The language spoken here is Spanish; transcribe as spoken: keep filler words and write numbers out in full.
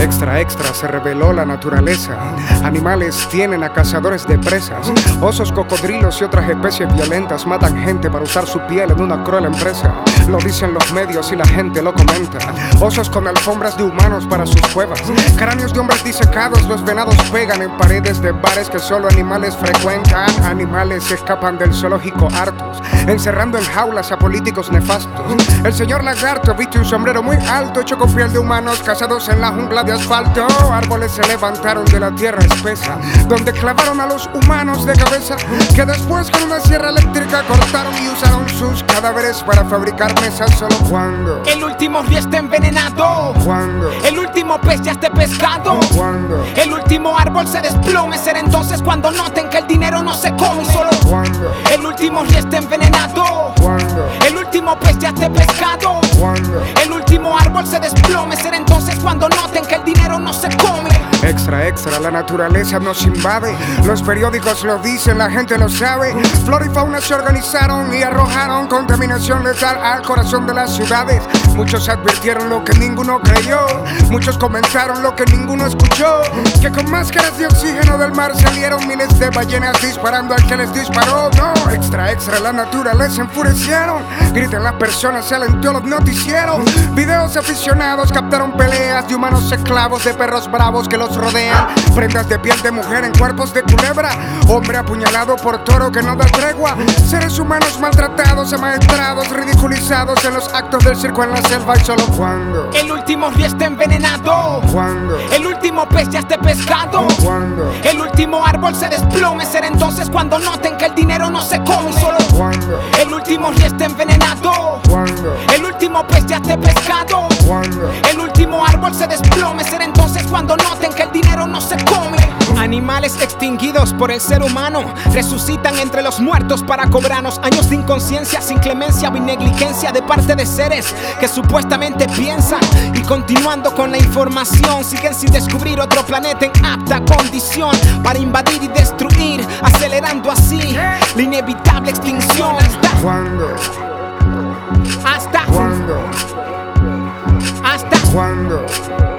Extra, extra, se reveló la naturaleza. Animales tienen a cazadores de presas. Osos, cocodrilos y otras especies violentas matan gente para usar su piel en una cruel empresa. Lo dicen los medios y la gente lo comenta. Osos con alfombras de humanos para sus cuevas. Cráneos de hombres disecados, los venados pegan en paredes de bares que solo animales frecuentan. Animales escapan del zoológico hartos, encerrando en jaulas a políticos nefastos. El señor lagarto viste un sombrero muy alto, hecho con piel de humanos cazados en la jungla de asfalto. Árboles se levantaron de la tierra espesa, donde clavaron a los humanos de cabeza, que después con una sierra eléctrica cortaron y usaron sus cadáveres para fabricar mesas. Solo cuando el último río esté envenenado, cuando el último pez ya esté pescado, cuando el último árbol se desplome, será entonces cuando noten que el dinero no se come. Solo cuando el último río esté envenenado, cuando el último pez ya esté pescado, cuando el último árbol se desplome, será entonces cuando noten que el dinero no se come. Extra, extra, la naturaleza nos invade. Los periódicos lo dicen, la gente lo sabe. Flora y fauna se organizaron y arrojaron contaminación letal al corazón de las ciudades. Muchos advirtieron lo que ninguno creyó, muchos comentaron lo que ninguno escuchó, que con máscaras de oxígeno del mar salieron miles de ballenas disparando al que les disparó. No, extra, extra, la naturaleza enfurecieron. Gritan las personas, salen todos los noticieros. Videos aficionados captaron peleas de humanos esclavos, de perros bravos que los rodean. Prendas de piel de mujer en cuerpos de culebra. Hombre apuñalado por toro que no da tregua. Seres humanos maltratados, amaestrados, ridiculizados en los actos del circo en la selva. Y solo cuando el último río esté envenenado, cuando el último pez ya esté pescado, cuando el último árbol se desplome, será entonces cuando noten que el dinero no se come. Y solo cuando el último río esté envenenado, cuando el último pez ya esté pescado, cuando el último árbol se desplome, será entonces cuando noten que el dinero no se come. Animales extinguidos por el ser humano resucitan entre los muertos para cobrarnos años de inconsciencia, sin clemencia o negligencia de parte de seres que supuestamente piensan. Y continuando con la información, siguen sin descubrir otro planeta en apta condición para invadir y destruir, acelerando así la inevitable extinción. Hasta cuando hasta cuando hasta cuando